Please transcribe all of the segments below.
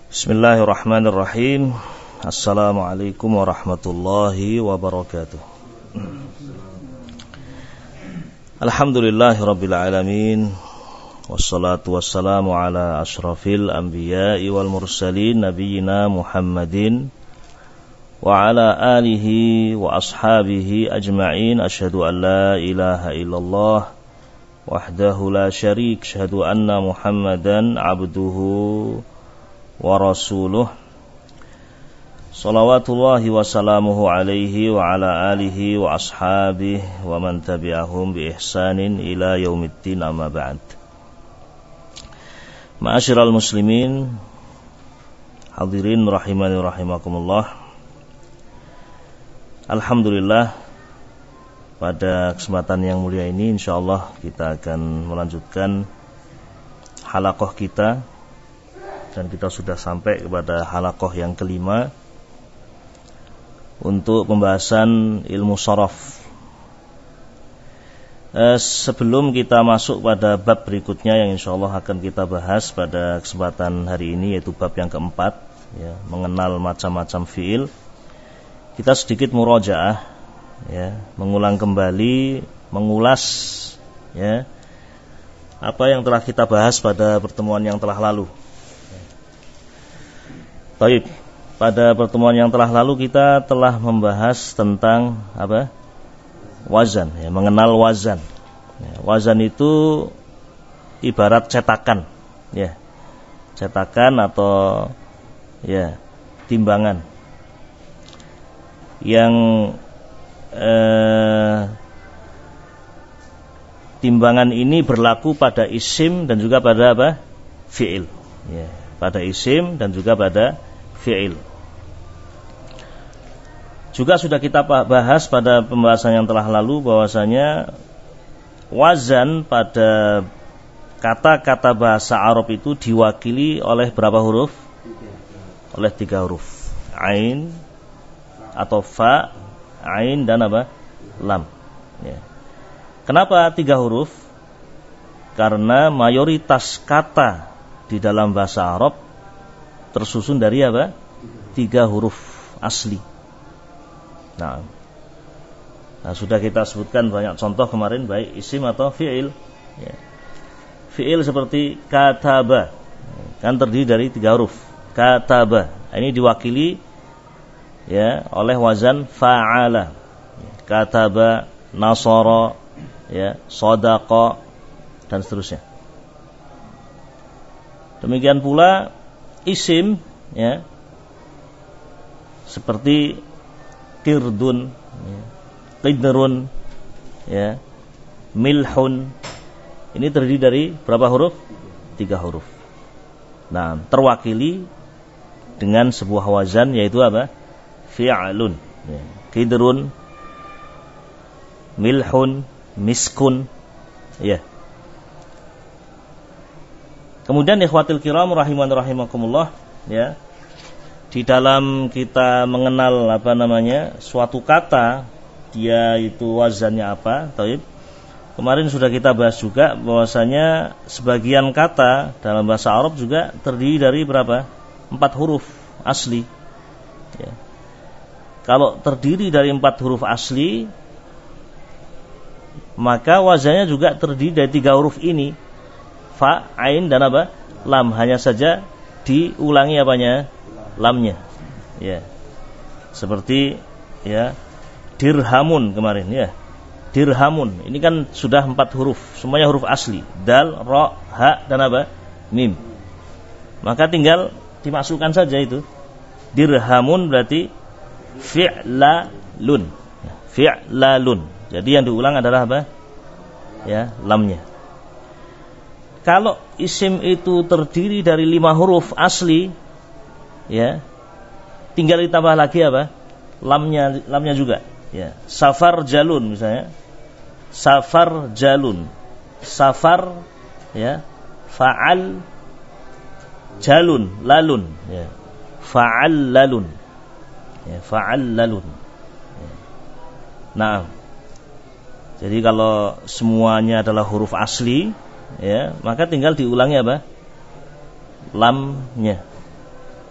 Bismillahirrahmanirrahim. Assalamualaikum warahmatullahi wabarakatuh. Alhamdulillahirabbil alamin. Wassalatu wassalamu ala asyrafil anbiya'i wal mursalin nabiyina Muhammadin wa ala alihi wa ashabihi ajma'in. Asyhadu an la ilaha illallah wahdahu la syarik, asyhadu anna Muhammadan abduhu wa rasuluh. Salawatullahi wa salamuhu alaihi wa ala alihi wa ashabihi wa man tabi'ahum bi ihsanin ila yaumiddin, amma ba'd. Ma'asyiral muslimin, hadirin rahimani rahimakumullah. Alhamdulillah, pada kesempatan yang mulia ini insyaallah kita akan melanjutkan halaqah kita. Dan kita sudah sampai kepada halaqah yang kelima untuk pembahasan ilmu sharaf. Sebelum kita masuk pada bab berikutnya yang insyaallah akan kita bahas pada kesempatan hari ini, yaitu bab yang keempat, ya, mengenal macam-macam fiil, kita sedikit murajaah, ya, mengulang kembali, mengulas, ya, apa yang telah kita bahas pada pertemuan yang telah lalu. Baik, pada pertemuan yang telah lalu kita telah membahas tentang apa? Wazan, ya, mengenal wazan. Ya, wazan itu ibarat cetakan, ya, cetakan atau ya timbangan yang timbangan ini berlaku pada isim dan juga pada apa? Fi'il, ya, pada isim dan juga pada fi'il. Juga sudah kita bahas pada pembahasan yang telah lalu bahwasanya wazan pada kata-kata bahasa Arab itu diwakili oleh berapa huruf? Oleh 3 huruf. Ain atau fa, ain dan apa? Lam. Ya. Kenapa 3 huruf? Karena mayoritas kata di dalam bahasa Arab tersusun dari apa? 3 huruf asli. Nah, sudah kita sebutkan banyak contoh kemarin, baik isim atau fi'il. Ya. Fi'il seperti kataba, kan terdiri dari 3 huruf. Kataba, ini diwakili, ya, oleh wazan fa'ala. Kataba, nasara, ya, sadaqa, dan seterusnya. Demikian pula isim, ya, seperti qirdun, ya, qidrun, ya, milhun. Ini terdiri dari berapa huruf? 3 huruf. Nah, terwakili dengan sebuah wazan, yaitu apa? Fi'lun, ya. Qidrun, milhun, miskun, ya. Kemudian ikhwatil kiram rahiman rahimakumullah, ya, di dalam kita mengenal suatu kata, dia itu wazannya apa? Taib. Kemarin sudah kita bahas juga bahwasanya sebagian kata dalam bahasa Arab juga terdiri dari berapa? 4 huruf asli. Ya. Kalau terdiri dari 4 huruf asli, maka wazannya juga terdiri dari 3 huruf ini. Fa, ain dan apa? Lam, hanya saja diulangi apanya? Lamnya. Ya. Seperti, ya, dirhamun kemarin, ya. Dirhamun. Ini kan sudah 4 huruf, semuanya huruf asli. Dal, ra, ha dan apa? Mim. Maka tinggal dimasukkan saja itu. Dirhamun berarti fi'lalun. Fi'lalun. Jadi yang diulang adalah apa? Ya, lamnya. Kalau isim itu terdiri dari 5 huruf asli, ya, tinggal ditambah lagi apa? Lamnya juga, ya. Safar jalun misalnya. Safar jalun. Safar, ya. Fa'al jalun, lalun, ya. Fa'al lalun. Ya, fa'al lalun. Ya. Nah, jadi kalau semuanya adalah huruf asli, ya, maka tinggal diulangi apa? Lamnya.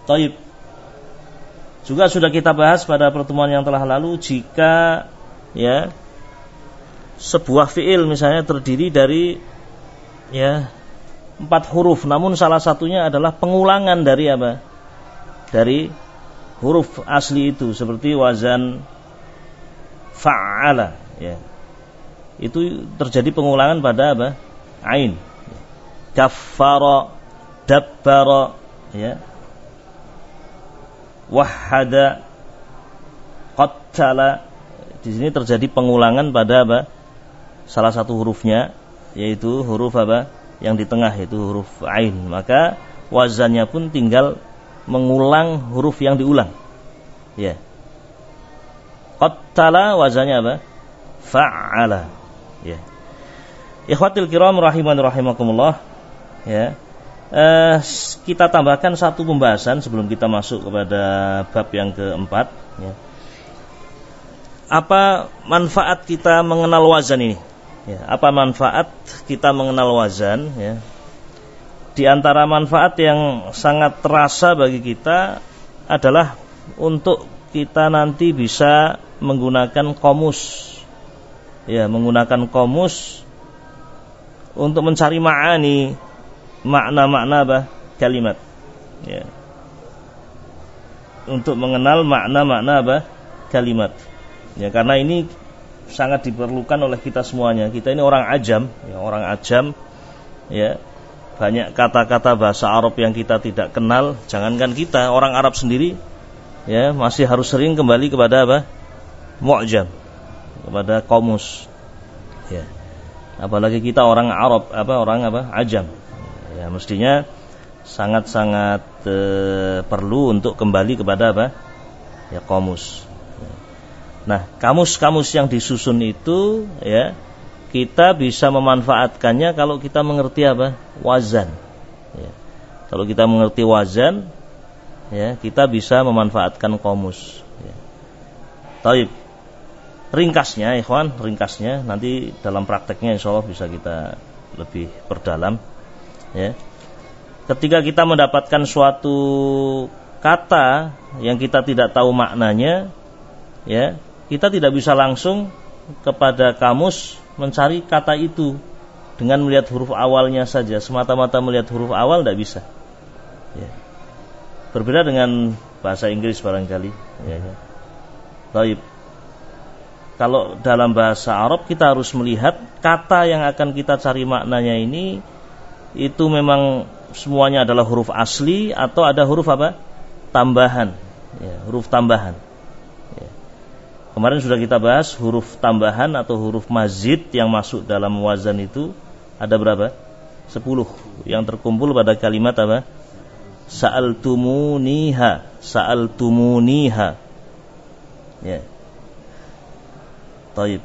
Taib. Juga sudah kita bahas pada pertemuan yang telah lalu, jika ya sebuah fiil misalnya terdiri dari ya 4 huruf, namun salah satunya adalah pengulangan dari apa? Dari huruf asli itu, seperti wazan fa'ala ya. Itu terjadi pengulangan pada apa? Ain. Kaffara, dabbara ya. Wahada, qattala. Di sini terjadi pengulangan pada apa? Salah satu hurufnya, yaitu huruf apa? Yang di tengah, itu huruf ain. Maka wazannya pun tinggal mengulang huruf yang diulang. Ya. Qattala wazannya apa? Fa'ala. Ya. Ikhwatil kiram rahimani rahimakumullah. Ya. Kita tambahkan satu pembahasan sebelum kita masuk kepada bab yang keempat ya. Apa manfaat kita mengenal wazan ini ya, apa manfaat kita mengenal wazan ya. Di antara manfaat yang sangat terasa bagi kita adalah untuk kita nanti bisa menggunakan komus ya, menggunakan komus untuk mencari ma'ani, makna-makna apa? Kalimat ya. Untuk mengenal makna-makna apa? Kalimat ya, karena ini sangat diperlukan oleh kita semuanya. Kita ini orang ajam ya, orang ajam ya. Banyak kata-kata bahasa Arab yang kita tidak kenal. Jangankan kita, orang Arab sendiri ya masih harus sering kembali kepada apa? Mu'jam, kepada komus ya. Apalagi kita orang Arab orang ajam. Ya, mestinya sangat-sangat perlu untuk kembali kepada apa? Ya, komus. Nah, kamus-kamus yang disusun itu ya, kita bisa memanfaatkannya kalau kita mengerti apa? Wazan. Ya. Kalau kita mengerti wazan, ya, kita bisa memanfaatkan komus. Ya. Taib. Ringkasnya, ikhwan, ringkasnya nanti dalam prakteknya insyaallah bisa kita lebih perdalam. Ya. Ketika kita mendapatkan suatu kata yang kita tidak tahu maknanya, ya, kita tidak bisa langsung kepada kamus mencari kata itu dengan melihat huruf awalnya saja, semata-mata melihat huruf awal tidak bisa. Ya. Berbeda dengan bahasa Inggris barangkali. Ya. Baik. Kalau dalam bahasa Arab kita harus melihat kata yang akan kita cari maknanya ini, itu memang semuanya adalah huruf asli atau ada huruf apa? Tambahan. Ya, huruf tambahan. Ya. Kemarin sudah kita bahas huruf tambahan atau huruf mazid yang masuk dalam wazan itu ada berapa? 10 yang terkumpul pada kalimat apa? Sa'altumuniha, sa'altumuniha. Ya. Taib.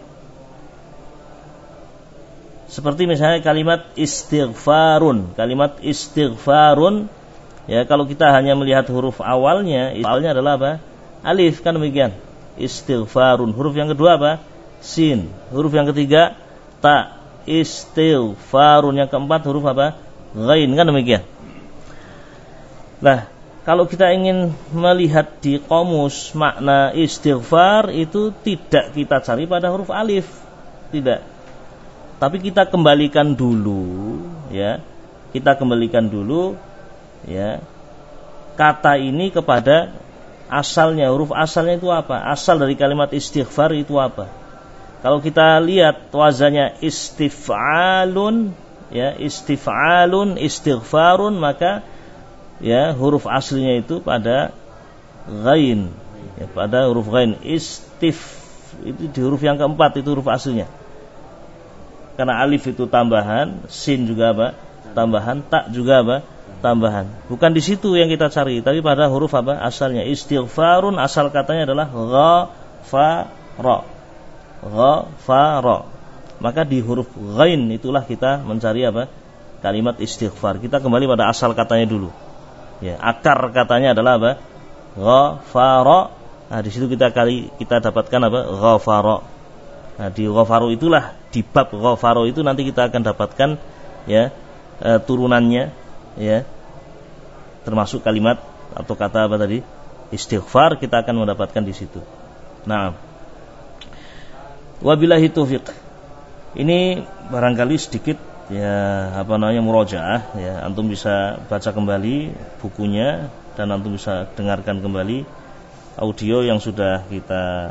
Seperti misalnya kalimat istighfarun. Kalimat istighfarun ya, kalau kita hanya melihat huruf awalnya adalah apa? Alif, kan demikian. Istighfarun. Huruf yang kedua apa? Sin. Huruf yang ketiga ta. Istighfarun. Yang keempat huruf apa? Ghain, kan demikian. Nah, kalau kita ingin melihat di qamus makna istighfar itu tidak kita cari pada huruf alif, tidak. Tapi kita kembalikan dulu, ya. Kita kembalikan dulu, ya. Kata ini kepada asalnya, huruf asalnya itu apa? Asal dari kalimat istighfar itu apa? Kalau kita lihat wazannya istif'alun, ya, istif'alun, istighfarun, maka ya huruf aslinya itu pada ghain, ya, pada huruf ghain. Istif itu di huruf yang keempat, itu huruf aslinya. Karena alif itu tambahan, sin juga apa? Tambahan, tak juga apa? Tambahan. Bukan di situ yang kita cari, tapi pada huruf apa? Asalnya. Istighfarun asal katanya adalah ghafara. Ghafara. Maka di huruf ghain itulah kita mencari apa? Kalimat istighfar. Kita kembali pada asal katanya dulu. Ya, akar katanya adalah apa? Ghafara. Nah, di situ kita dapatkan apa? Ghafara. Nah, di ghafaru itulah, di bab ghafaru itu nanti kita akan dapatkan ya turunannya, ya, termasuk kalimat atau kata apa tadi? Istighfar, kita akan mendapatkan di situ. Nah, wabillahi taufiq. Ini barangkali sedikit ya murojaah ya, antum bisa baca kembali bukunya dan antum bisa dengarkan kembali audio yang sudah kita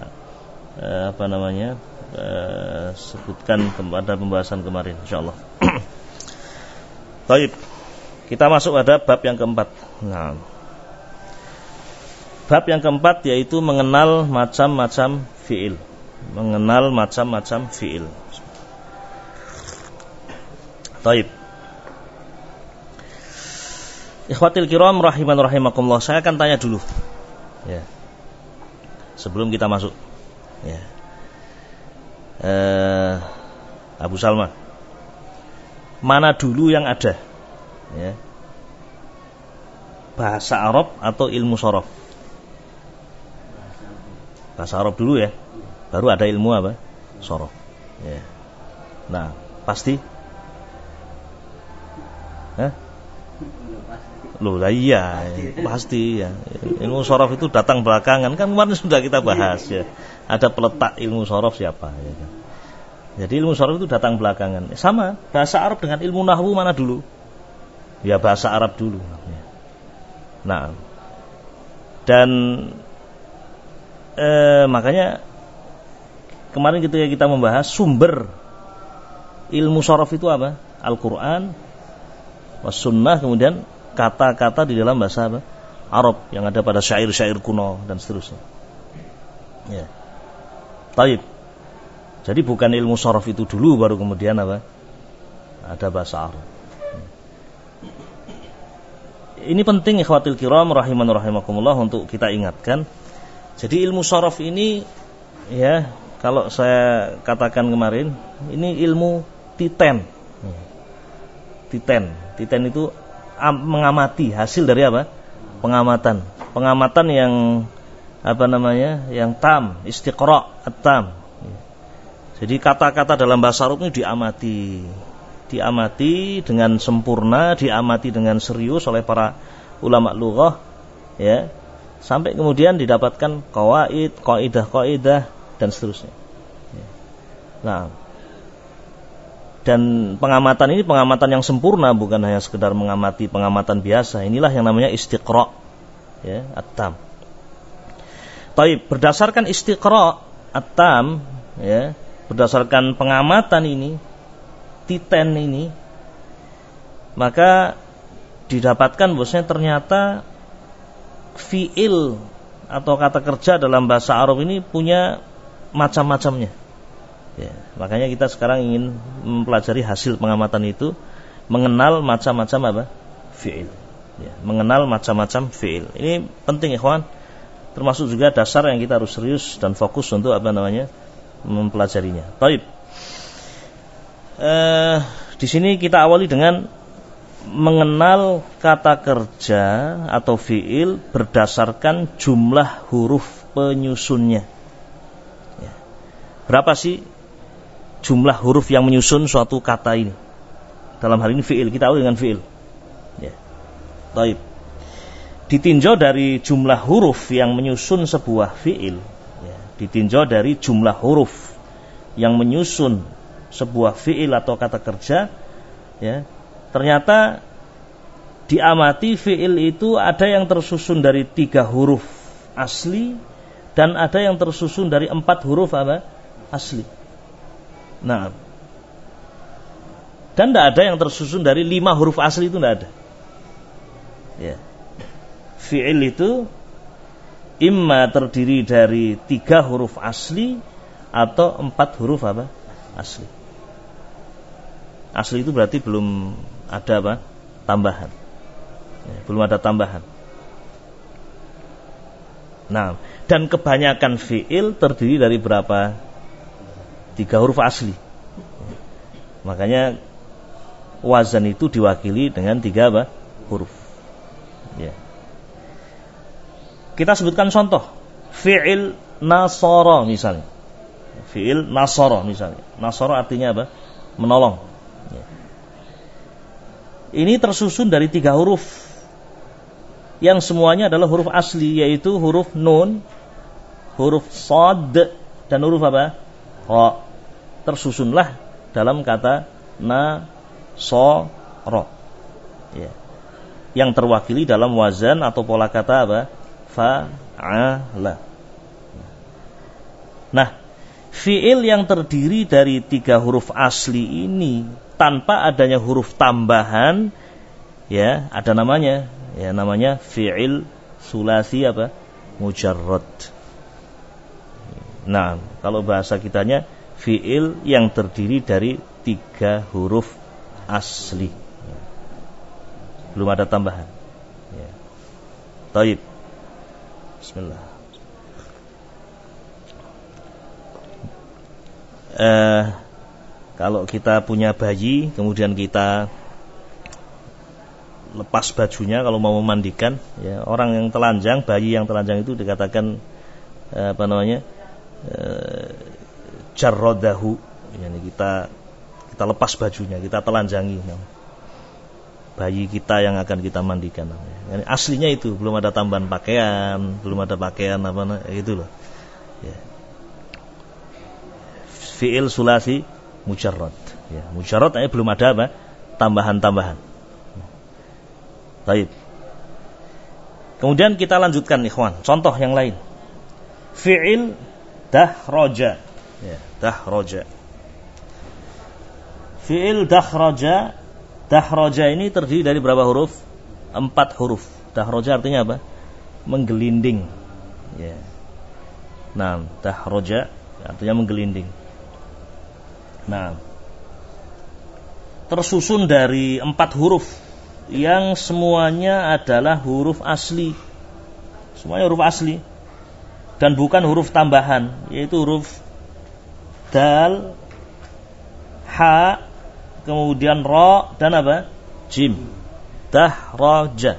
sebutkan pada pembahasan kemarin insyaallah. Baik, kita masuk pada bab yang keempat. Nah, bab yang keempat yaitu mengenal macam-macam fiil. Mengenal macam-macam fiil. Baik. Ikhwatil kiram rahiman rahimakumullah, saya akan tanya dulu. Ya. Sebelum kita masuk. Ya. Abu Salma, mana dulu yang ada? Ya. Bahasa Arab atau ilmu shorof? Bahasa Arab dulu ya, baru ada ilmu apa? Shorof. Ya. Nah, pasti? Loh lah iya, pasti ya. Ilmu shorof itu datang belakangan, kan kemarin sudah kita bahas ya. Ada peletak ilmu shorof siapa ya kan? Jadi ilmu shorof itu datang belakangan. Sama, bahasa Arab dengan ilmu nahwu mana dulu? Ya bahasa Arab dulu. Nah, dan makanya kemarin ketika kita membahas sumber ilmu shorof itu apa? Al-Quran, was-sunnah, kemudian kata-kata di dalam bahasa apa? Arab yang ada pada syair-syair kuno dan seterusnya. Ya. Taib. Jadi bukan ilmu shorof itu dulu baru kemudian apa? Ada bahasa Arab. Ini penting ikhwatil kiram rahiman rahimakumullah untuk kita ingatkan. Jadi ilmu shorof ini ya, kalau saya katakan kemarin, ini ilmu titen. Titen itu mengamati, hasil dari apa? Pengamatan. Pengamatan yang yang tam, istiqra' at-tam. Jadi kata-kata dalam bahasa Arab ini diamati dengan sempurna, diamati dengan serius oleh para ulama lughah ya, sampai kemudian didapatkan qawaid, qaidah dan seterusnya. Nah, dan pengamatan ini pengamatan yang sempurna, bukan hanya sekedar mengamati pengamatan biasa. Inilah yang namanya istiqra' ya, at-tam. Baik, berdasarkan istiqra' at-tam ya, berdasarkan pengamatan ini, titen ini, maka didapatkan bahwasanya ternyata fiil atau kata kerja dalam bahasa Arab ini punya macam-macamnya. Ya, makanya kita sekarang ingin mempelajari hasil pengamatan itu, mengenal macam-macam apa? Fiil. Ya, mengenal macam-macam fiil. Ini penting ikhwan, termasuk juga dasar yang kita harus serius dan fokus untuk mempelajarinya. Baik. Di sini kita awali dengan mengenal kata kerja atau fiil berdasarkan jumlah huruf penyusunnya. Ya. Berapa sih jumlah huruf yang menyusun suatu kata ini? Dalam hal ini fiil, kita awali dengan fiil. Ya. Baik. Ditinjau dari jumlah huruf yang menyusun sebuah fiil, ya. Ditinjau dari jumlah huruf yang menyusun sebuah fiil atau kata kerja, ya. Ternyata diamati fiil itu ada yang tersusun dari 3 huruf asli dan ada yang tersusun dari 4 huruf apa? Asli. Nah, dan tidak ada yang tersusun dari 5 huruf asli, itu tidak ada. Ya. Fiil itu imma terdiri dari 3 huruf asli atau 4 huruf apa? Asli. Asli itu berarti belum ada apa? Tambahan. Ya, belum ada tambahan. Nah, dan kebanyakan fiil terdiri dari berapa? 3 huruf asli. Makanya wazan itu diwakili dengan 3 apa? Huruf. Ya. Kita sebutkan contoh. Fi'il nasara misalnya. Fi'il nasara misalnya. Nasara artinya apa? Menolong. Ya. Ini tersusun dari 3 huruf. yang semuanya adalah huruf asli, yaitu huruf nun, huruf shad, dan huruf apa? Ra. Tersusunlah dalam kata nasara. Ya. Yang terwakili dalam wazan atau pola kata apa? Fa'ala. Nah, fi'il yang terdiri dari 3 huruf asli ini tanpa adanya huruf tambahan, ya, ada namanya, ya, namanya fi'il sulasi apa? Mujarrad. Nah, kalau bahasa kitanya fi'il yang terdiri dari 3 huruf asli. Belum ada tambahan. Ya. Taib. Bismillah. Kalau kita punya bayi, kemudian kita lepas bajunya kalau mau memandikan, ya, orang yang telanjang, bayi yang telanjang itu dikatakan jarradahu, yani kita lepas bajunya, kita telanjangi bayi kita yang akan kita mandikan. Yani aslinya itu belum ada tambahan pakaian, belum ada pakaian itu loh. Ya. Fi'il sulasi mujarrad. Ya, mujarrad belum ada apa? Tambahan-tambahan. Baik. Kemudian kita lanjutkan ikhwan, contoh yang lain. Fi'il dahraja. Ya, dahraja. Fi'il dahraja. Dahraja ini terdiri dari berapa huruf? 4 huruf. Dahraja artinya apa? Menggelinding. Ya. Nah, dahraja artinya menggelinding. Nah, tersusun dari 4 huruf yang semuanya adalah huruf asli. Semuanya huruf asli dan bukan huruf tambahan, yaitu huruf dal, ha, kemudian ra dan apa? Jim. Dahraja.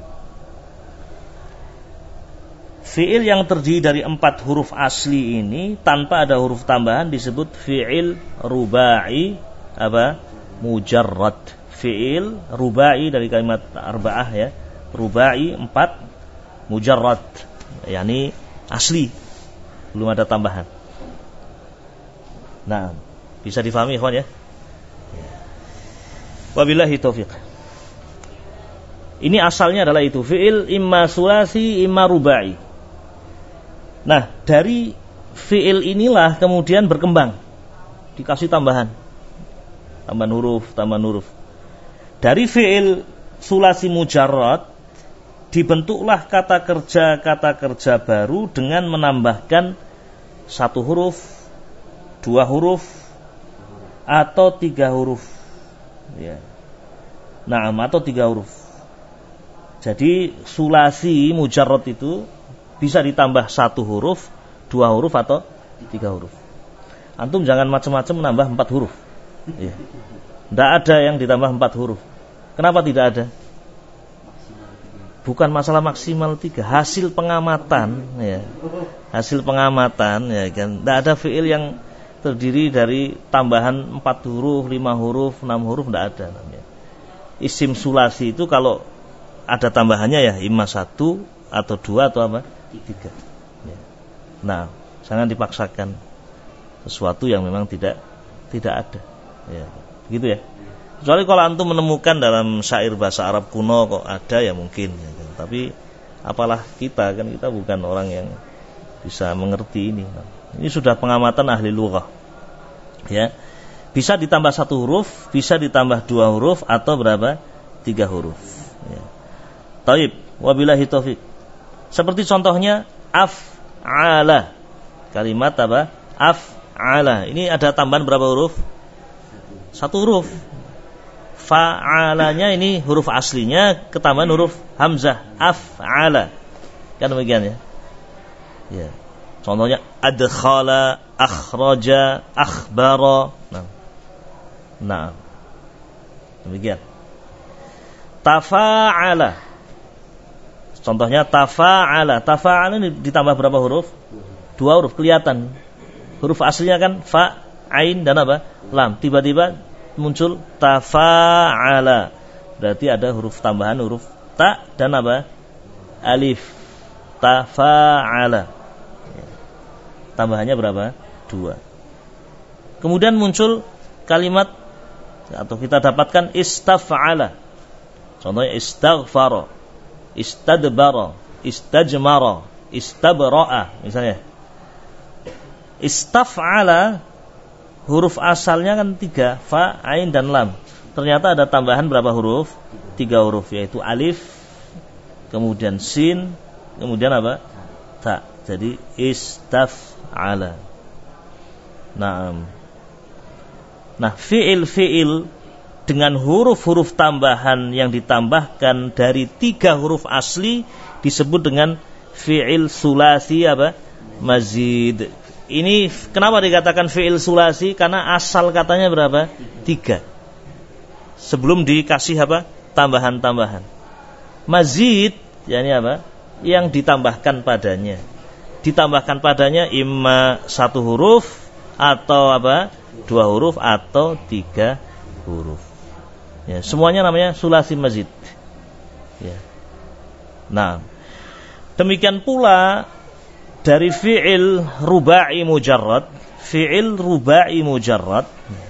Fi'il yang terdiri dari 4 huruf asli ini tanpa ada huruf tambahan disebut fi'il rubai apa? Mujarrad. Fi'il rubai dari kalimat arba'ah, ya. Rubai 4, mujarrad, yakni asli, belum ada tambahan. Nah, bisa difahami ikhwan, ya? Wabillahi taufiq. Ini asalnya adalah itu, fi'il imma sulasi imma rubai. Nah, dari fi'il inilah kemudian berkembang, dikasih tambahan huruf. Dari fi'il sulasi mujarrad dibentuklah kata kerja baru dengan menambahkan 1 huruf, 2 huruf, atau 3 huruf. Ya. Nah, atau 3 huruf. Jadi sulasi mujarrad itu bisa ditambah 1 huruf, 2 huruf, atau 3 huruf. Antum jangan macam-macam menambah 4 huruf. Ya. Tidak ada yang ditambah 4 huruf. Kenapa tidak ada? Bukan masalah maksimal 3, hasil pengamatan, ya. Hasil pengamatan, ya kan. Tidak ada fi'il yang terdiri dari tambahan 4 huruf, 5 huruf, 6 huruf, tidak ada namanya. Isim sulasi itu kalau ada tambahannya ya imma 1 atau 2 atau apa? 3. Ya. Nah, jangan dipaksakan sesuatu yang memang tidak ada. Ya, begitu ya. Kecuali kalau antum menemukan dalam syair bahasa Arab kuno kok ada, ya mungkin. Ya, kan? Tapi apalah kita, kan kita bukan orang yang bisa mengerti ini. Ini sudah pengamatan ahli lughah. Ya. Bisa ditambah 1 huruf, bisa ditambah 2 huruf, atau berapa? 3 huruf. Ya. Taib, wabillahi taufiq. Seperti contohnya af'ala. Kalimat apa? Af'ala. Ini ada tambahan berapa huruf? 1 huruf. Fa'alanya ini huruf aslinya ketambahan huruf hamzah. Af'ala. Kan demikian, ya. Ya. Contohnya adkhala, akhraja, akhbara. Nah. Demikian. Tafa'ala. Contohnya tafa'ala. Tafa'ala ini ditambah berapa huruf? 2 huruf, kelihatan. Huruf aslinya kan fa, ain, dan apa? Lam. Tiba-tiba muncul tafa'ala. Berarti ada huruf tambahan, huruf ta dan apa? alif. Tafa'ala. Tambahannya berapa? 2. Kemudian muncul kalimat atau kita dapatkan istaf'ala. Contohnya istaghfara, istadbara, istajmara, istabra'a misalnya. Istaf'ala huruf asalnya kan 3, fa, ain dan lam. Ternyata ada tambahan berapa huruf? 3 huruf, yaitu alif, kemudian sin, kemudian apa? Ta. Jadi istaf'ala. Nah, fi'il dengan huruf-huruf tambahan yang ditambahkan dari 3 huruf asli disebut dengan fi'il sulasi apa? Mazid. Ini kenapa dikatakan fi'il sulasi? Karena asal katanya berapa? 3. Sebelum dikasih apa? Tambahan-tambahan. Mazid, yakni apa? Yang ditambahkan padanya. Ditambahkan padanya imma 1 huruf atau apa? 2 huruf atau 3 huruf. Ya, semuanya namanya sulasi mazid. Ya. Nah, demikian pula dari fi'il ruba'i mujarrad, fi'il ruba'i mujarrad,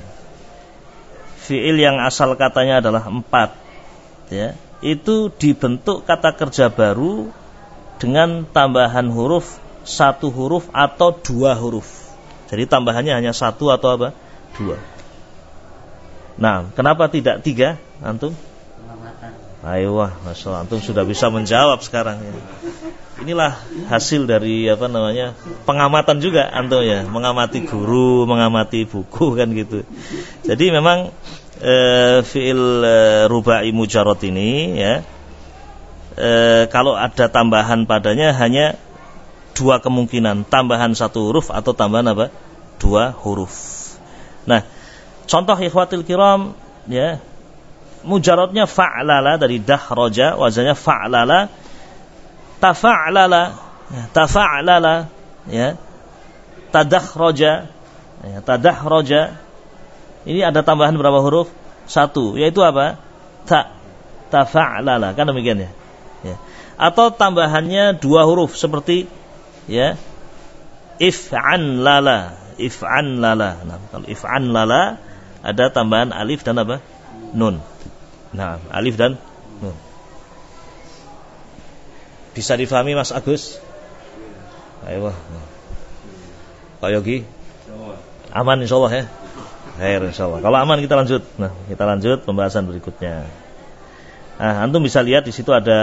fi'il yang asal katanya adalah 4, ya, itu dibentuk kata kerja baru dengan tambahan huruf 1 huruf atau 2 huruf. Jadi tambahannya hanya 1 atau apa? 2. Nah, kenapa tidak 3, antum? Ayo, Masya Allah, antum sudah bisa menjawab sekarang ya. Inilah hasil dari pengamatan juga antum ya, mengamati guru, mengamati buku kan gitu. Jadi memang fi'il ruba'i mujarrad ini ya, kalau ada tambahan padanya hanya 2 kemungkinan, tambahan 1 huruf atau tambahan apa? 2 huruf. Nah, contoh ikhwatil kiram ya, mujarradnya fa'lala dari dahraja, wazannya fa'lala, tafa'lala, ya, tafa'lala, ya, tadakhraja, ya, tadakhraja. Ini ada tambahan berapa huruf? 1, yaitu apa? Ta, tafa'lala, kan demikian ya. Ya. Atau tambahannya 2 huruf seperti ya, if'an lala, if'an lala. Nah, kalau if'an lala ada tambahan alif dan apa? Nun. Nah, alif dan nun. Bisa difahami Mas Agus? Ayo. Pak Yogi? Aman insyaallah ya? Khair insyaallah. Kalau aman kita lanjut. Nah, kita lanjut pembahasan berikutnya. Nah, antum bisa lihat di situ ada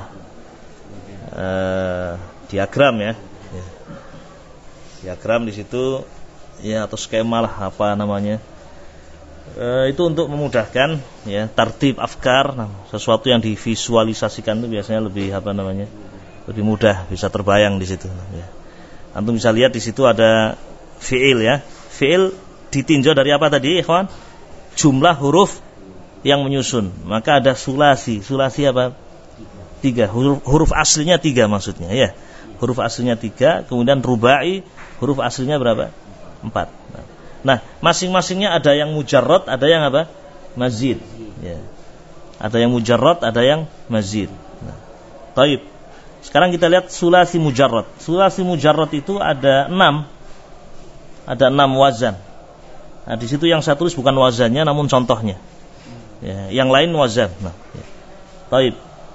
diagram ya. Diagram di situ ya, atau skema lah apa namanya. Itu untuk memudahkan ya tartib afkar. Nah, sesuatu yang divisualisasikan itu biasanya lebih lebih mudah, bisa terbayang di situ ya. Antum bisa lihat di situ ada fi'il ya. Fi'il ditinjau dari apa tadi, ikhwan? Jumlah huruf yang menyusun. Maka ada sulasi. Sulasi apa? 3. Huruf aslinya 3 maksudnya ya. Huruf aslinya 3, kemudian rubai, huruf aslinya berapa? 4. Nah, masing-masingnya ada yang mujarrad, ada yang apa? Mazid. Ya. Ada yang mujarrad, ada yang mazid. Nah, taib. Sekarang kita lihat sulasi mujarrad. Sulasi mujarrad itu ada 6. Ada 6 wazan. Nah, di situ yang saya tulis bukan wazannya, namun contohnya. Ya, yang lain wazan. Nah, ya. Taib.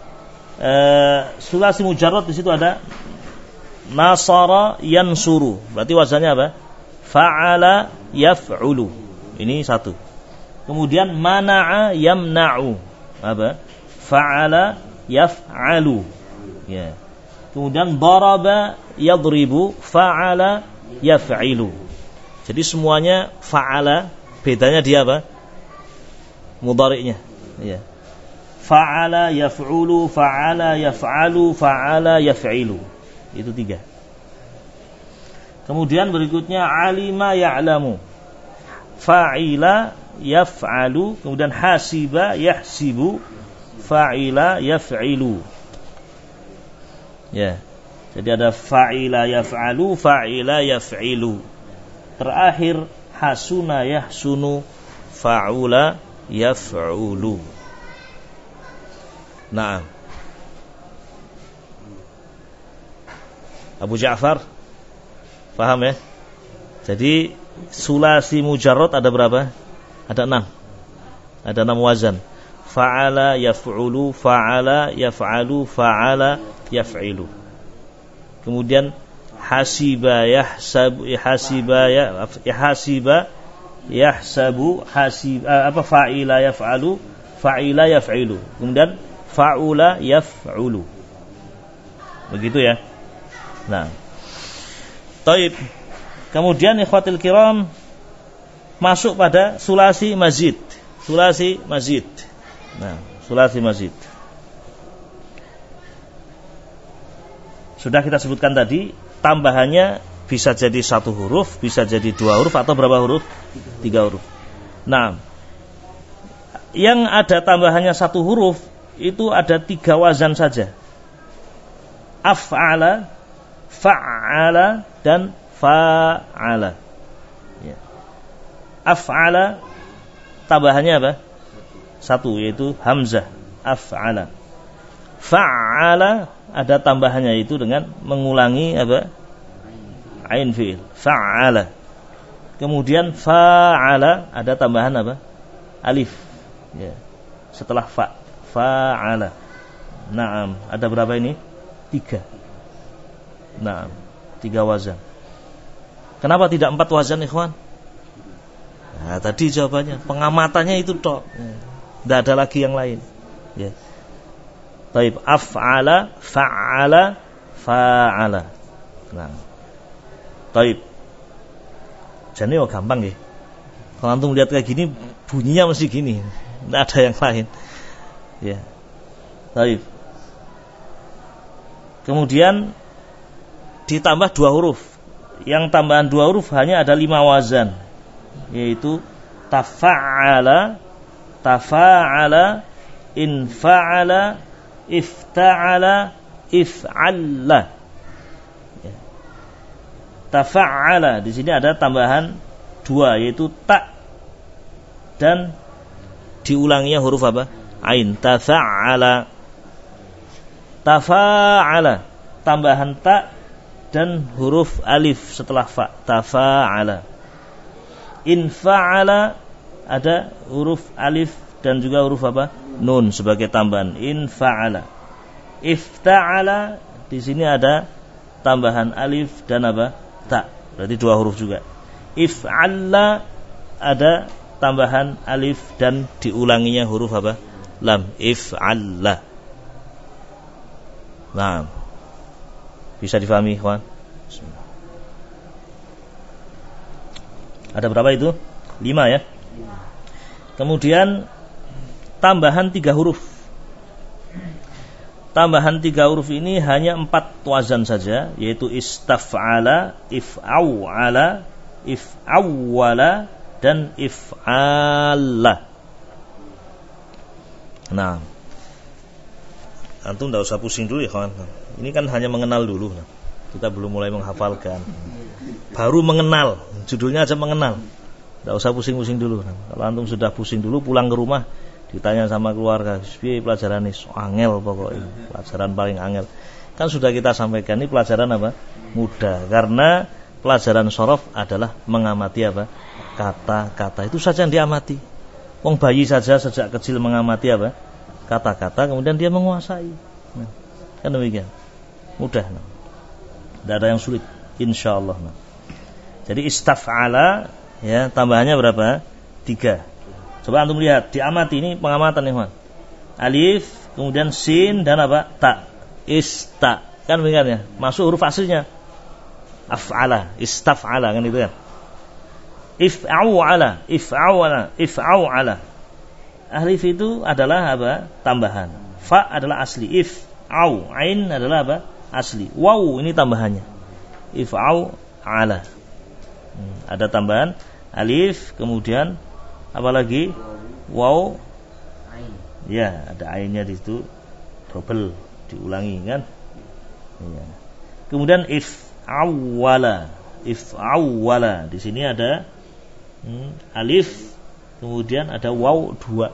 Sulasi mujarrad di situ ada nasara yansuru. Berarti wazannya apa? Fa'ala yaf'ulu. Ini 1. Kemudian mana'a yamna'u. Apa? Fa'ala yaf'alu. Ya. Kemudian daraba yadribu, fa'ala yaf'ilu. Jadi semuanya fa'ala, bedanya dia apa? Mudhari'nya. Ya. Fa'ala yaf'ulu, fa'ala yaf'alu, fa'ala yaf'ilu. Itu 3. Kemudian berikutnya alima ya'lamu, fa'ila yaf'alu, kemudian hasiba yahsibu, fa'ila yaf'ilu. Ya. Jadi ada fa'ila yaf'alu, fa'ila yaf'ilu. Terakhir hasuna yahsunu, fa'ula yaf'ulu. Nah, Abu Ja'far? Paham ya? Jadi sulasi mujarrad ada berapa? Ada 6. Ada 6 wazan. Fa'ala yaf'ulu, fa'ala yaf'alu, fa'ala yaf'ilu. Kemudian hasiba yahsabu, hasiba yahsabu, fa'ila yaf'alu, fa'ila yaf'ilu. Kemudian fa'ula yaf'ulu. Begitu ya. Nah. Taib. Kemudian ikhwatil kiram masuk pada sulasi mazid. Sulasi mazid. Nah, sulasi mazid. Sudah kita sebutkan tadi, tambahannya bisa jadi 1 huruf, bisa jadi 2 huruf atau berapa huruf? 3 huruf. Nah, yang ada tambahannya 1 huruf itu ada 3 wazan saja. Af'ala, fa'ala, dan fa'ala. Ya. Af'ala tambahannya apa? 1, yaitu hamzah. Af'ala. Fa'ala ada tambahannya itu dengan mengulangi apa? Ain fi'il. Fa'ala. Kemudian fa'ala ada tambahan apa? Alif. Ya. Setelah fa. Fa'ala. Naam. Ada berapa ini? 3. Naam. 3 wazan. Kenapa tidak 4 wazan, ikhwan? Nah, tadi jawabannya, pengamatannya itu tok. Tidak ada lagi yang lain. Ya. Taib, af'ala, fa'ala, fa'ala. Nah. Taib. Jadi gampang ya. Kalau antum lihat kayak gini, bunyinya mesti gini. Tidak ada yang lain. Ya. Taib. Kemudian ditambah 2 huruf. Yang tambahan 2 huruf hanya ada 5 wazan, yaitu tafa'ala, tafa'ala, infa'ala, ifta'ala, if'alla. Ya. Tafa'ala di sini ada tambahan 2, yaitu ta dan diulanginya huruf apa? Ain. Tafa'ala. Tafa'ala tambahan ta dan huruf alif setelah fa. Tafa'ala. Infa'ala ada huruf alif dan juga huruf apa? Nun sebagai tambahan. Infa'ala. Ifta'ala di sini ada tambahan alif dan apa? Ta. Berarti 2 huruf juga. If'alla ada tambahan alif dan diulanginya huruf apa? Lam. If'alla. Nah, bisa difahami, ikhwan? Ada berapa itu? 5 ya. Kemudian tambahan 3 huruf. Tambahan 3 huruf ini hanya 4 wazan saja, yaitu istaf'ala, if'aw'ala, if'awwala, dan if'alla. Nah, antum tidak usah pusing dulu ya kawan. Ini kan hanya mengenal dulu. Kita belum mulai menghafalkan. Baru mengenal. Judulnya aja mengenal. Tidak usah pusing-pusing dulu. Kalau antum sudah pusing dulu, pulang ke rumah ditanya sama keluarga, "Piye pelajaran ini?" Angel pokoknya. Pelajaran paling angel. Kan sudah kita sampaikan ini pelajaran apa? Mudah. Karena pelajaran shorof adalah mengamati apa? Kata-kata. Itu saja yang diamati. Wong bayi saja sejak kecil mengamati apa? Kata-kata, kemudian dia menguasai. Nah, kan demikian. Mudah. Nah. Tidak ada yang sulit, insyaallah. Nah. Jadi istaf'ala, ya, tambahannya berapa? 3. Coba antum lihat, diamati, ini pengamatan nih, Mas. Alif, kemudian sin dan apa? Ta. Ista. Kan demikian ya. Masuk huruf aslinya. Af'ala, istaf'ala, kan itu kan. If'aw'ala, if'aw'ala, if'aw'ala. Alif itu adalah apa? Tambahan. Fa adalah asli. If, au, ain adalah apa? Asli. Waw ini tambahannya. If, au, ala. Ada tambahan alif, kemudian apa lagi? Waw. Ya, ada ainnya di situ. Double, diulangi kan? Ya. Kemudian if, awwala. If, awwala. Di sini ada alif, kemudian ada waw 2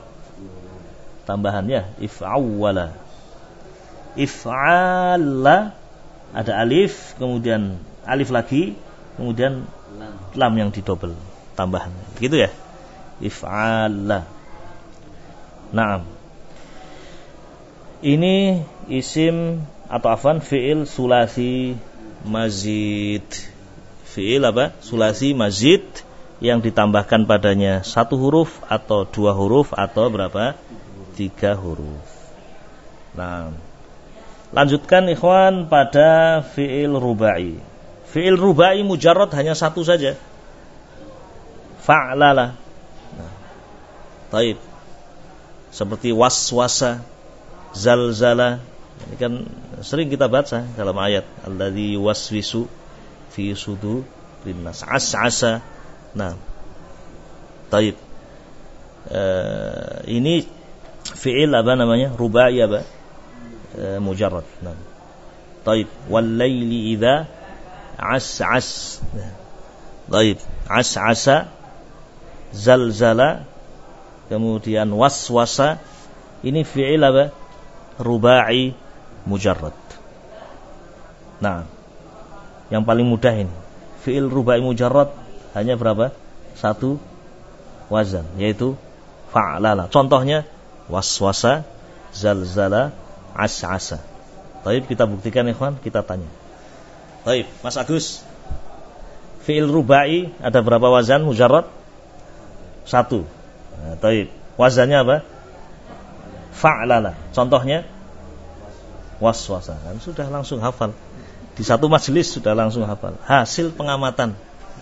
tambahannya, if'awwala. If'ala ada alif, kemudian alif lagi, kemudian lam yang didobel tambahan. Gitu ya? If'ala. Naam. Ini isim atau afwan fi'il sulasi mazid. Fi'il apa? Sulasi mazid yang ditambahkan padanya 1 huruf atau 2 huruf atau berapa? 3 huruf. Nah, lanjutkan ikhwan pada fi'il rubai. Fi'il rubai mujarrad hanya 1 saja. Fa'lala. Nah, taib. Seperti waswasa, zalzala. Ini kan sering kita baca dalam ayat alladzi waswisu fi sudurin nas. As'asa. Nah, taib. Ini fi'il apa namanya? Rubai apa? Mujarrad. Nah. Taib. Wal laili idza as'as. Nah. Taib. As'asa, zalzala, kemudian waswasa. Ini fi'il apa? Rubai mujarrad. Nah, yang paling mudah ini fi'il rubai mujarrad hanya berapa? 1 wazan, yaitu fa'lala. Contohnya waswasa, zalzala, as'asa. Baik, kita buktikan ikhwan, kita tanya. Baik, Mas Agus, fi'il rubai ada berapa wazan mujarrad? 1. Nah, baik, wazannya apa? Fa'lala. Contohnya waswasa. Kan sudah langsung hafal. Di satu majelis sudah langsung hafal. Hasil pengamatan.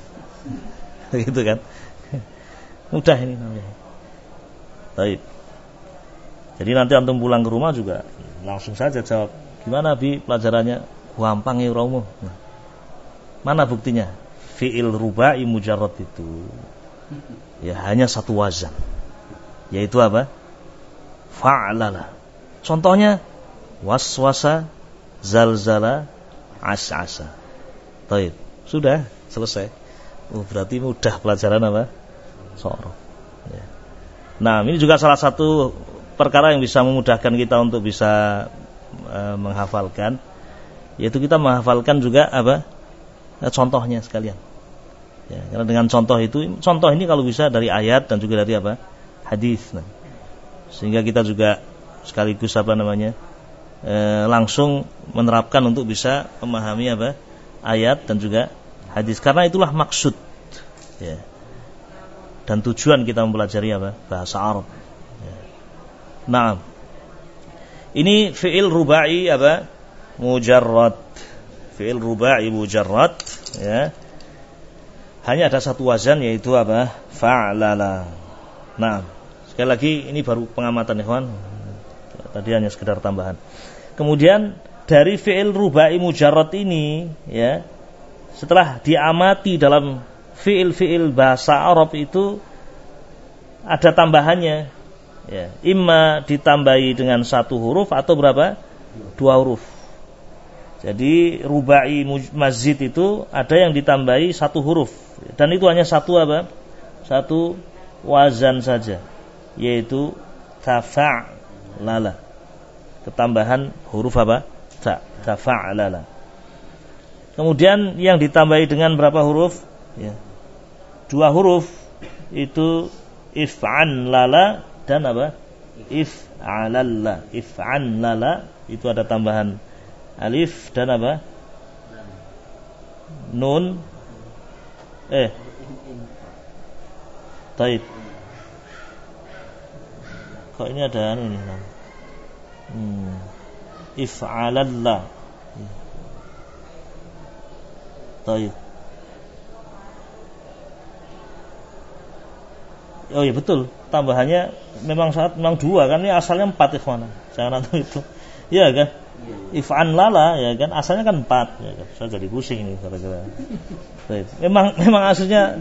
Gitu kan? Mudah ini namanya. Baik. Jadi nanti antum pulang ke rumah juga langsung saja jawab. Gimana Bi pelajarannya? Gampang ya Romo. Nah, mana buktinya? Fi'il rubai mujarrad itu ya hanya 1 wazan. Yaitu apa? Fa'lala. Contohnya waswasa, zalzala, as'asa. Baik, sudah selesai. Berarti mudah pelajaran apa? Sorof. Ya. Nah, ini juga salah satu perkara yang bisa memudahkan kita untuk bisa menghafalkan, yaitu kita menghafalkan juga apa? Contohnya sekalian. Ya, karena dengan contoh ini kalau bisa dari ayat dan juga dari apa? Hadis. Nah, sehingga kita juga sekaligus apa namanya? Langsung menerapkan untuk bisa memahami apa? Ayat dan juga hadis, karena itulah maksud ya, dan tujuan kita mempelajari apa? Bahasa Arab ya. Nah, ini fi'il rubai apa? Mujarrad. Fi'il rubai mujarrad ya. Hanya ada 1 wazan, yaitu apa? Fa'lala. Nah, sekali lagi ini baru pengamatan ikhwan. Tadi hanya sekedar tambahan. Kemudian dari fi'il rubai mujarrad ini ya, setelah diamati dalam fi'il-fi'il bahasa Arab itu ada tambahannya ya, imma ditambahi dengan 1 huruf atau berapa? 2 huruf. Jadi rubai mazid itu ada yang ditambahi 1 huruf, dan itu hanya 1 apa? 1 wazan saja, yaitu tafa'lala. Ketambahan huruf apa? Tafa'lala. Kemudian yang ditambahi dengan berapa huruf? Ya. 2 huruf, itu if'an lala dan apa? If'alalla. If'an lala itu ada tambahan alif dan apa? Nun. Taib. Kok ini ada ini? If'alalla. Taib. Oh iya betul, tambahannya memang 2 kan, ini asalnya 4 ikhwan. Jangan atau itu. Iya kan? If'an lala ya kan, asalnya kan 4 ya kan. Saya jadi pusing ini gara-gara. Memang aslinya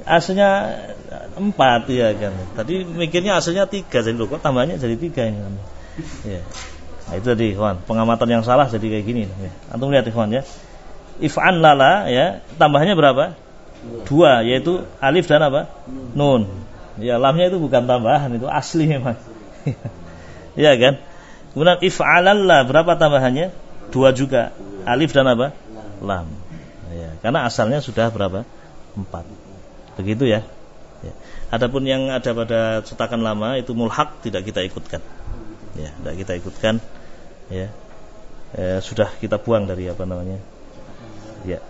4 ya kan. Tadi mikirnya aslinya 3, jadi kok tambahnya jadi 3 ini kan. Ya. Nah, itu tadi ikhwan, pengamatan yang salah jadi kayak gini ya. Antum lihat ikhwan ya. If'an lala ya, tambahnya berapa? 2, yaitu alif dan apa? Nun. Ya, lamnya itu bukan tambahan, itu asli memang. Ya kan? Kemudian if'alalla, berapa tambahannya? 2 juga. alif dan apa? Lam. Ya, karena asalnya sudah berapa? 4. Begitu ya. Ya. Adapun yang ada pada cetakan lama itu mulhaq tidak kita ikutkan. Ya, tidak kita ikutkan. Ya. Sudah kita buang dari apa namanya? Ya.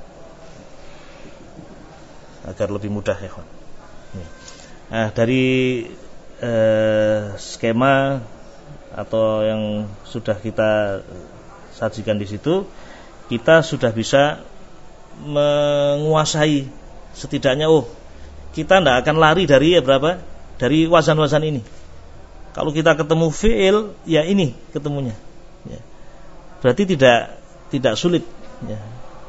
Agar lebih mudah ya, kawan. Ya. Nah, dari skema atau yang sudah kita sajikan di situ, kita sudah bisa menguasai setidaknya kita tidak akan lari dari dari wazan-wazan ini. Kalau kita ketemu fi'il, ya ini ketemunya. Ya. Berarti tidak sulit. Ya.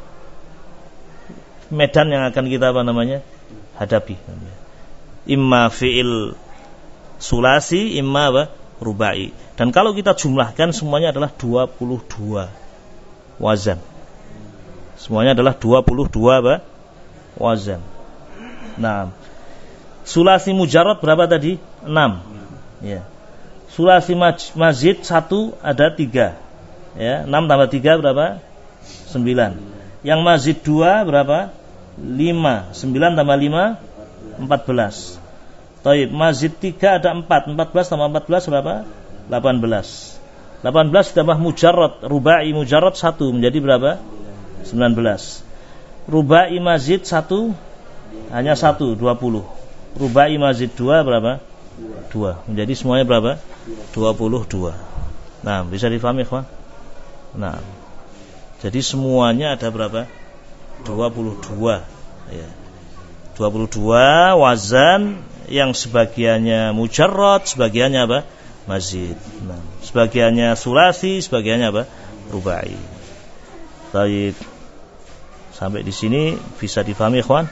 Medan yang akan kita hadapi. Imma fi'il sulasi, imma rubai. Dan kalau kita jumlahkan semuanya adalah 22 wazan. Semuanya adalah 22 wazan. Nah, sulasi mujarrad berapa tadi? 6. Ya. Sulasi mazid 1 ada 3. Ya, 6 tambah 3 berapa? 9. Yang mazid 2 berapa? 5. 9 tambah 5 14. Taib, mazid 3 ada 4. 14 tambah 14 berapa? 18. 18 ditambah mujarrad, rubai mujarrad 1 menjadi berapa? 19. Rubai mazid 1 hanya 1, 20. Rubai mazid 2 berapa? 2. Menjadi semuanya berapa? 22. Nah, bisa difahami, ikhwan? Nah, jadi semuanya ada berapa? 22. Ya. 22 wazan yang sebagiannya mujarrad, sebagiannya apa? Mazid. Nah, sebagiannya sulasi, sebagiannya apa? Rubai. Baik. Sampai di sini bisa difahami, ikhwan?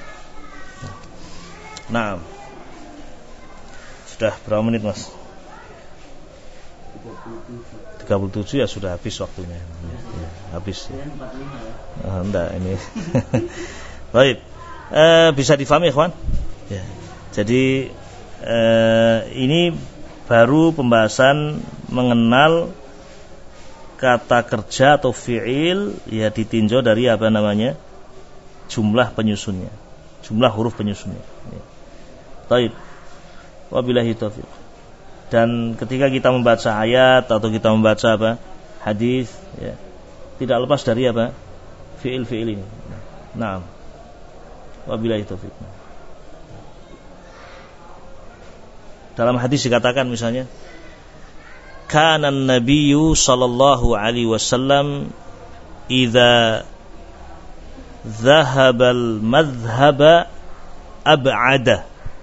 Nah. Sudah berapa menit, Mas? 37 ya, sudah habis waktunya. Ya, habis. Ya. Enggak ini. Baik. Bisa difahami, ikhwan? Ya. Jadi ini baru pembahasan mengenal kata kerja atau fi'il, ya ditinjau dari apa namanya? Jumlah penyusunnya, jumlah huruf penyusunnya. Ya. Baik. Wabillahi taufiq. Dan ketika kita membaca ayat atau kita membaca hadis, ya, tidak lepas dari fi'il-fi'il ini. Nah, wabillahi taufiq. Dalam hadis dikatakan misalnya, kana an-nabiyyu sallallahu alaihi wasallam idza dhahaba al-madhhaba ab'ada.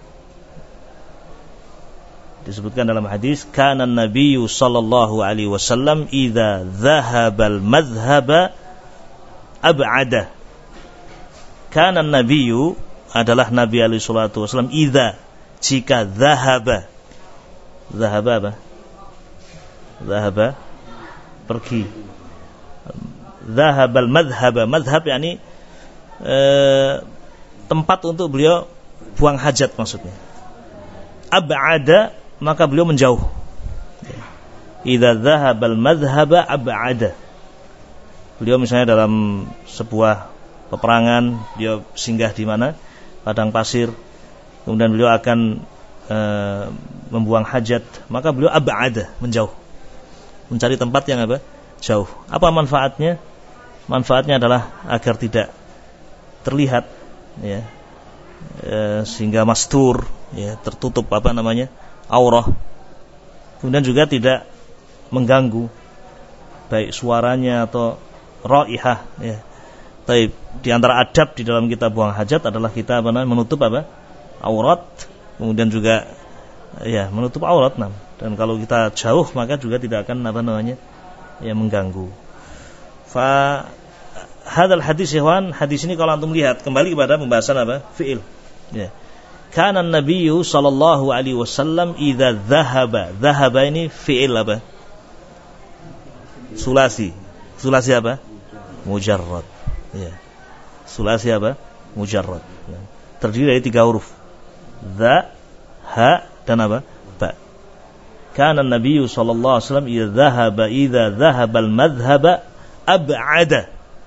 Disebutkan dalam hadis, kana an-nabiyyu sallallahu alaihi wasallam idza dhahaba al-madhhaba ab'ada. Kana an-nabiyyu adalah Nabi alaihi salatu wasallam idza, jika dhahaba apa? Dhahaba pergi. Dhahabal madhhaba, madhhab yakni tempat untuk beliau buang hajat maksudnya. Ab'ada, maka beliau menjauh. Idza dhahabal madhhaba ab'ada. Beliau misalnya dalam sebuah peperangan, beliau singgah di mana? Padang pasir. Kemudian beliau akan membuang hajat, maka beliau ab'ada, menjauh, mencari tempat yang jauh. Apa manfaatnya? Manfaatnya adalah agar tidak terlihat, ya, sehingga mastur, ya, tertutup aurah. Kemudian juga tidak mengganggu baik suaranya atau raihah, ya. Tapi di antara adab di dalam kita buang hajat adalah kita menutup aurat, kemudian juga ya menutup aurat. Dan kalau kita jauh maka juga tidak akan mengganggu. Fa hadzal hadis, ikhwan, hadis ini kalau antum lihat kembali kepada pembahasan fi'il. Ya. Kana an-nabiyyu sallallahu alaihi wasallam idza dhahaba ini fi'il sulasi. Sulasi mujarrad. Ya. Sulasi mujarrad. Ya. Terdiri dari 3 huruf. Dha, ha, dan ba. Kana an-nabiyyu sallallahu alaihi wasallam idza dhahaba al-madhhaba ab'ada.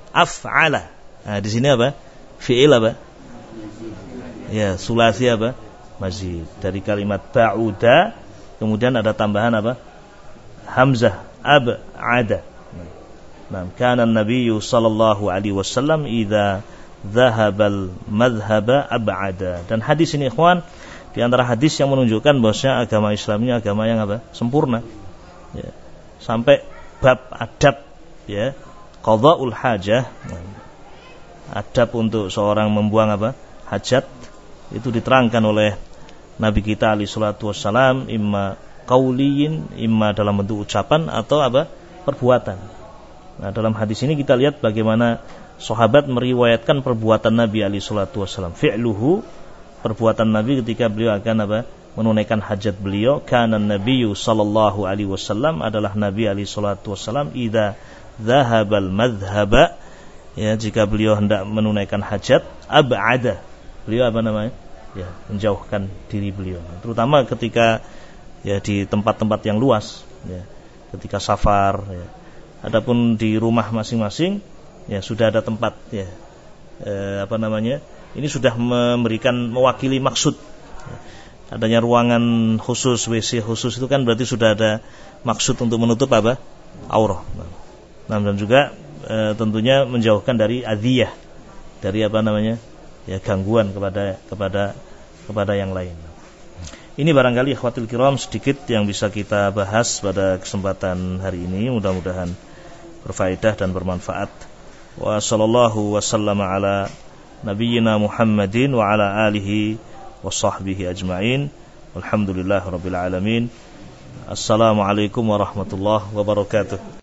af'ala. Nah, di sini apa? Fi'il apa? Ya, sulasi apa? Mazid. Dari kalimat ba'uda, kemudian ada tambahan apa? Hamzah, ab'ada. Nah, kana an-nabiyyu sallallahu alaihi wasallam idza dhahabal madhhaba ab'ada. Dan hadis ini ikhwan, di antara hadis yang menunjukkan bahwasanya agama Islam ini agama yang apa? Sempurna. Ya. Sampai bab adab, ya, qadha'ul hajah. Adab untuk seorang membuang apa? Hajat, itu diterangkan oleh Nabi kita alaihi salatu wassalam, imma qauliyin, imma dalam bentuk ucapan atau apa? Perbuatan. Nah, dalam hadis ini kita lihat bagaimana sahabat meriwayatkan perbuatan Nabi alaihi salatu wassalam. Fi'luhu, perbuatan Nabi ketika beliau akan apa? Menunaikan hajat beliau. Kana nabiyyu sallallahu alaihi wasallam, adalah Nabi alaihi salatu wassalam, idza dhahabal madhhaba, ya, jika beliau hendak menunaikan hajat, ab'ada, beliau apa namanya? Ya, menjauhkan diri beliau. Terutama ketika ya di tempat-tempat yang luas, ya, ketika safar, ya. Adapun di rumah masing-masing, ya sudah ada tempat, ya, apa namanya? Ini sudah mewakili maksud. Ya. Adanya ruangan khusus, WC khusus, itu kan berarti sudah ada maksud untuk menutup apa? Aurah. Nah, dan juga tentunya menjauhkan dari adhiyah, dari apa namanya? Ya, gangguan kepada yang lain. Ini barangkali ikhwatul kiram sedikit yang bisa kita bahas pada kesempatan hari ini. Mudah-mudahan berfaedah dan bermanfaat. Wa sallallahu wasallama ala nabiyyina Muhammadin wa ala alihi wa sahbihi ajma'in. Walhamdulillahirabbil alamin. Assalamualaikum warahmatullahi wabarakatuh.